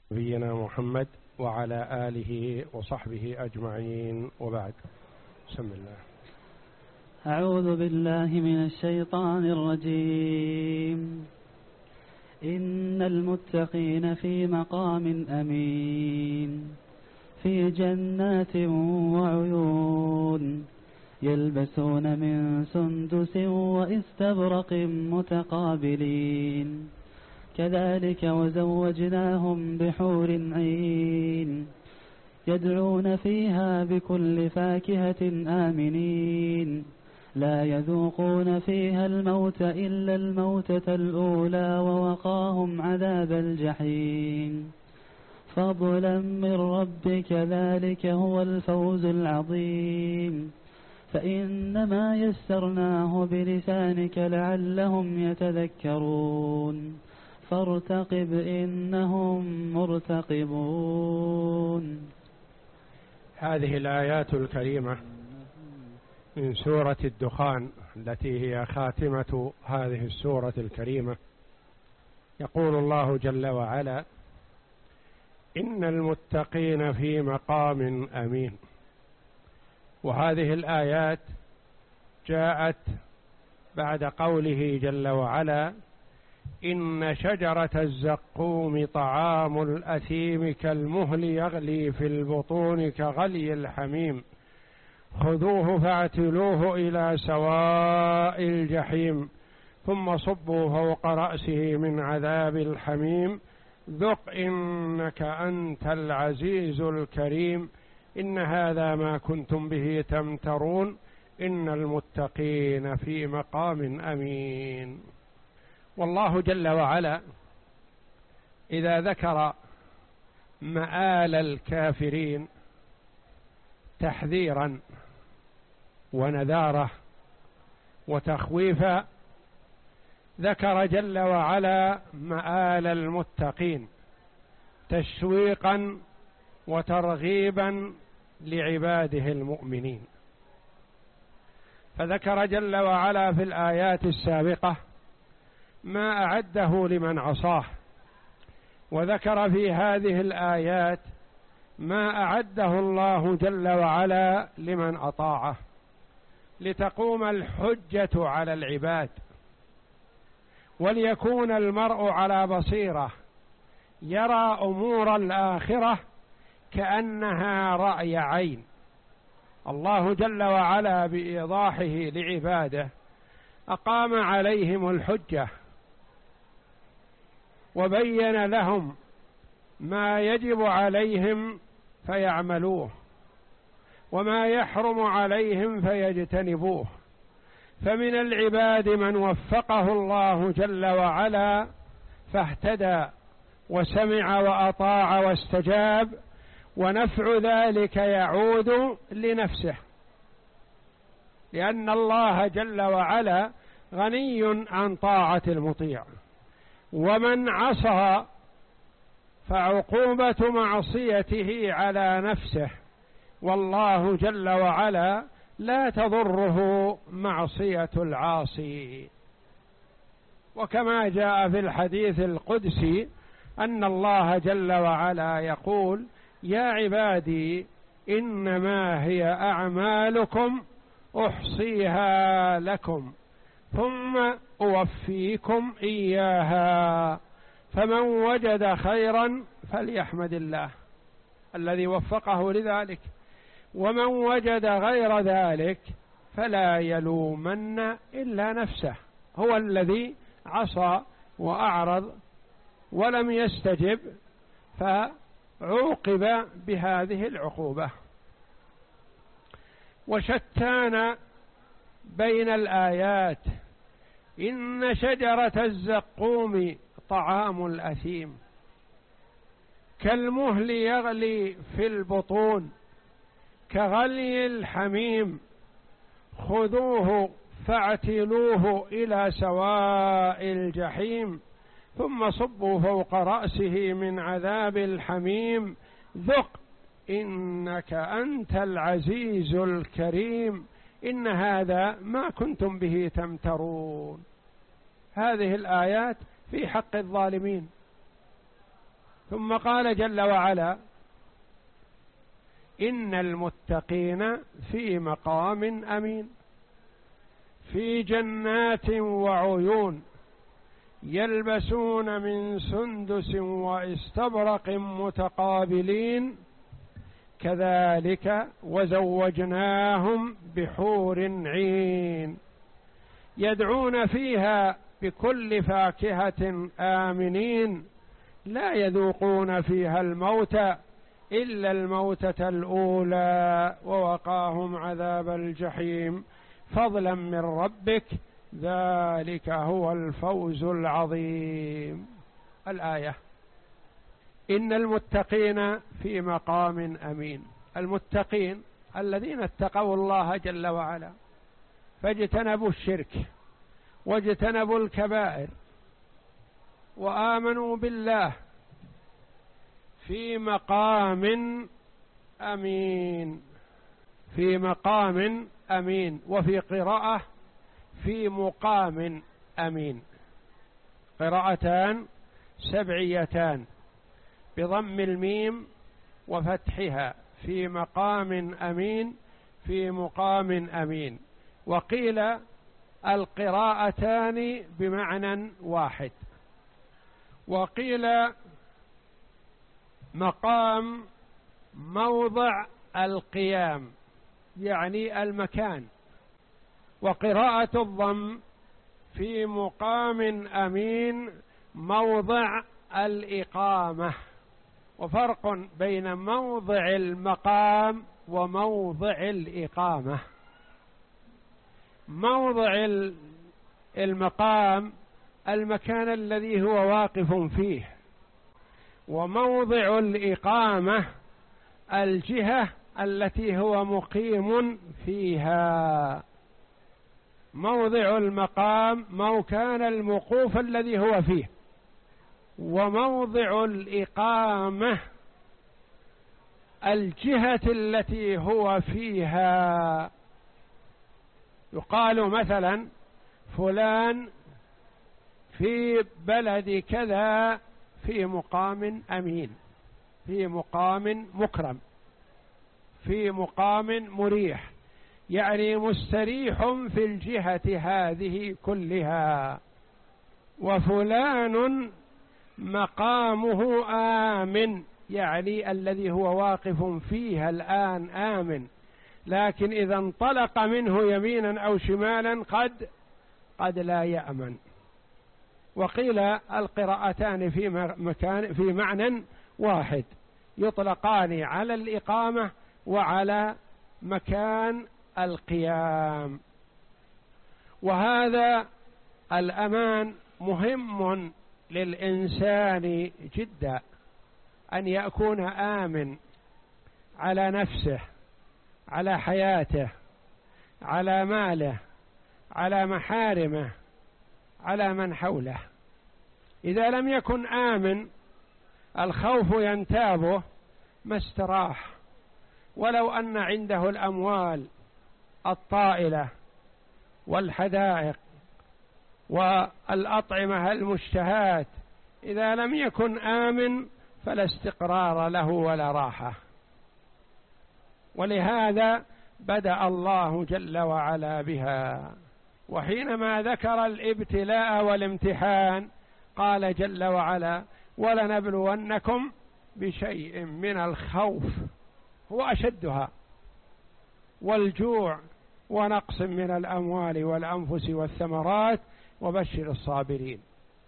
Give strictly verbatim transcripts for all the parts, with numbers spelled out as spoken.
نبينا محمد وعلى آله وصحبه أجمعين، وبعد. بسم الله. أعوذ بالله من الشيطان الرجيم. إن المتقين في مقام أمين في جنات وعيون يلبسون من سندس وإستبرق متقابلين كذلك وزوجناهم بحور عين يدعون فيها بكل فاكهة آمنين لا يذوقون فيها الموت إلا الموتة الأولى ووقاهم عذاب الجحيم فضلا من ربك ذلك هو الفوز العظيم فإنما يسرناه بلسانك لعلهم يتذكرون فارتقب إنهم مرتقبون. هذه الآيات الكريمة من سورة الدخان التي هي خاتمة هذه السورة الكريمة. يقول الله جل وعلا: إن المتقين في مقام أمين. وهذه الآيات جاءت بعد قوله جل وعلا: إن شجرة الزقوم طعام الأثيم كالمهل يغلي في البطون كغلي الحميم خذوه فاعتلوه إلى سواء الجحيم ثم صبوا فوق رأسه من عذاب الحميم ذق إنك أنت العزيز الكريم إن هذا ما كنتم به تمترون إن المتقين في مقام أمين. والله جل وعلا إذا ذكر مآل الكافرين تحذيرا ونذارة وتخويفا ذكر جل وعلا مآل المتقين تشويقا وترغيبا لعباده المؤمنين. فذكر جل وعلا في الآيات السابقة ما أعده لمن عصاه، وذكر في هذه الآيات ما أعده الله جل وعلا لمن أطاعه لتقوم الحجة على العباد وليكون المرء على بصيرة يرى أمور الآخرة كأنها رأي عين. الله جل وعلا بإيضاحه لعباده أقام عليهم الحجة وبين لهم ما يجب عليهم فيعملوه وما يحرم عليهم فيجتنبوه. فمن العباد من وفقه الله جل وعلا فاهتدى وسمع وأطاع واستجاب، ونفع ذلك يعود لنفسه، لأن الله جل وعلا غني عن طاعة المطيع. ومن عصى فعقوبة معصيته على نفسه، والله جل وعلا لا تضره معصية العاصي. وكما جاء في الحديث القدسي أن الله جل وعلا يقول: يا عبادي إنما هي أعمالكم أحصيها لكم ثم أوفيكم إياها فمن وجد خيرا فليحمد الله الذي وفقه لذلك، ومن وجد غير ذلك فلا يلومن إلا نفسه، هو الذي عصى وأعرض ولم يستجب فعوقب بهذه العقوبة. وشتان بين الآيات. إن شجرة الزقوم طعام الأثيم كالمهل يغلي في البطون كغلي الحميم خذوه فاعتلوه إلى سواء الجحيم ثم صبوا فوق رأسه من عذاب الحميم ذق إنك أنت العزيز الكريم إن هذا ما كنتم به تمترون. هذه الآيات في حق الظالمين، ثم قال جل وعلا: إن المتقين في مقام أمين في جنات وعيون يلبسون من سندس واستبرق متقابلين كذلك وزوجناهم بحور عين يدعون فيها بكل فاكهة آمنين لا يذوقون فيها الموت إلا الموتة الأولى ووقاهم عذاب الجحيم فضلا من ربك ذلك هو الفوز العظيم. الآية: إن المتقين في مقام أمين. المتقين الذين اتقوا الله جل وعلا فاجتنبوا الشرك واجتنبوا الكبائر وآمنوا بالله في مقام أمين. في مقام أمين، وفي قراءة في مقام أمين، قراءتان سبعيتان بضم الميم وفتحها، في مقام أمين في مقام أمين. وقيل القراءتان بمعنى واحد، وقيل مقام موضع القيام يعني المكان، وقراءة الضم في مقام أمين موضع الإقامة. وفرق بين موضع المقام وموضع الإقامة. موضع المقام المكان الذي هو واقف فيه، وموضع الإقامة الجهة التي هو مقيم فيها. موضع المقام مكان الموقوف الذي هو فيه، وموضع الإقامة الجهة التي هو فيها. يقال مثلا فلان في بلد كذا في مقام أمين، في مقام مكرم، في مقام مريح، يعني مستريح في الجهة هذه كلها. وفلان مقامه آمن، يعني الذي هو واقف فيها الآن آمن، لكن إذا انطلق منه يمينا أو شمالا قد قد لا يأمن. وقيل القراءتان في مكان في معنى واحد، يطلقان على الإقامة وعلى مكان القيام. وهذا الأمان مهم للإنسان جدا، أن يكون آمن على نفسه، على حياته، على ماله، على محارمه، على من حوله. إذا لم يكن آمن الخوف ينتابه ما استراح، ولو أن عنده الأموال الطائلة والحدائق والأطعمة المشتهات، إذا لم يكن آمن فلا استقرار له ولا راحة. ولهذا بدأ الله جل وعلا بها. وحينما ذكر الابتلاء والامتحان قال جل وعلا: ولنبلونكم بشيء من الخوف، هو أشدها، والجوع، ونقص من الأموال والأنفس والثمرات، وبشر الصابرين.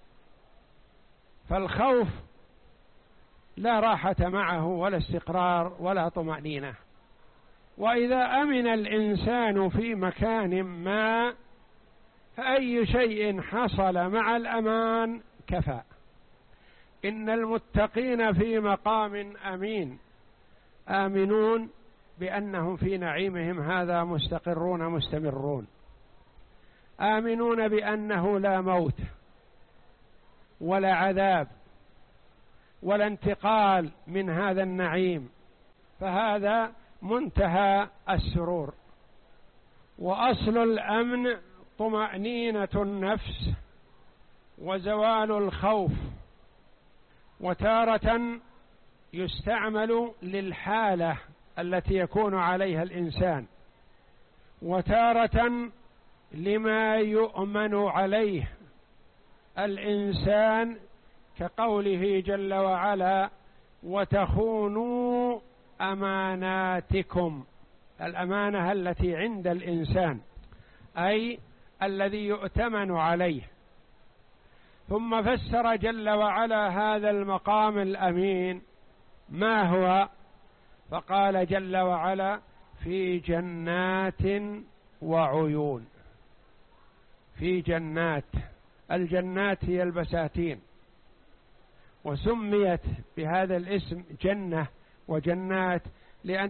فالخوف لا راحة معه ولا استقرار ولا طمأنينة. وإذا أمن الإنسان في مكان ما فأي شيء حصل مع الأمان كفى. إن المتقين في مقام أمين، آمنون بأنهم في نعيمهم هذا مستقرون مستمرون، آمنون بأنه لا موت ولا عذاب ولا انتقال من هذا النعيم، فهذا منتهى السرور. وأصل الأمن طمأنينة النفس وزوال الخوف وتارة يستعمل للحالة التي يكون عليها الإنسان، وتارة لما يؤمن عليه الإنسان، كقوله جل وعلا: وتخونوا أماناتكم، الأمانة التي عند الإنسان أي الذي يؤتمن عليه. ثم فسر جل وعلا هذا المقام الأمين ما هو، فقال جل وعلا: في جنات وعيون. في جنات، الجنات هي البساتين، وسميت بهذا الاسم جنة وجنات لأن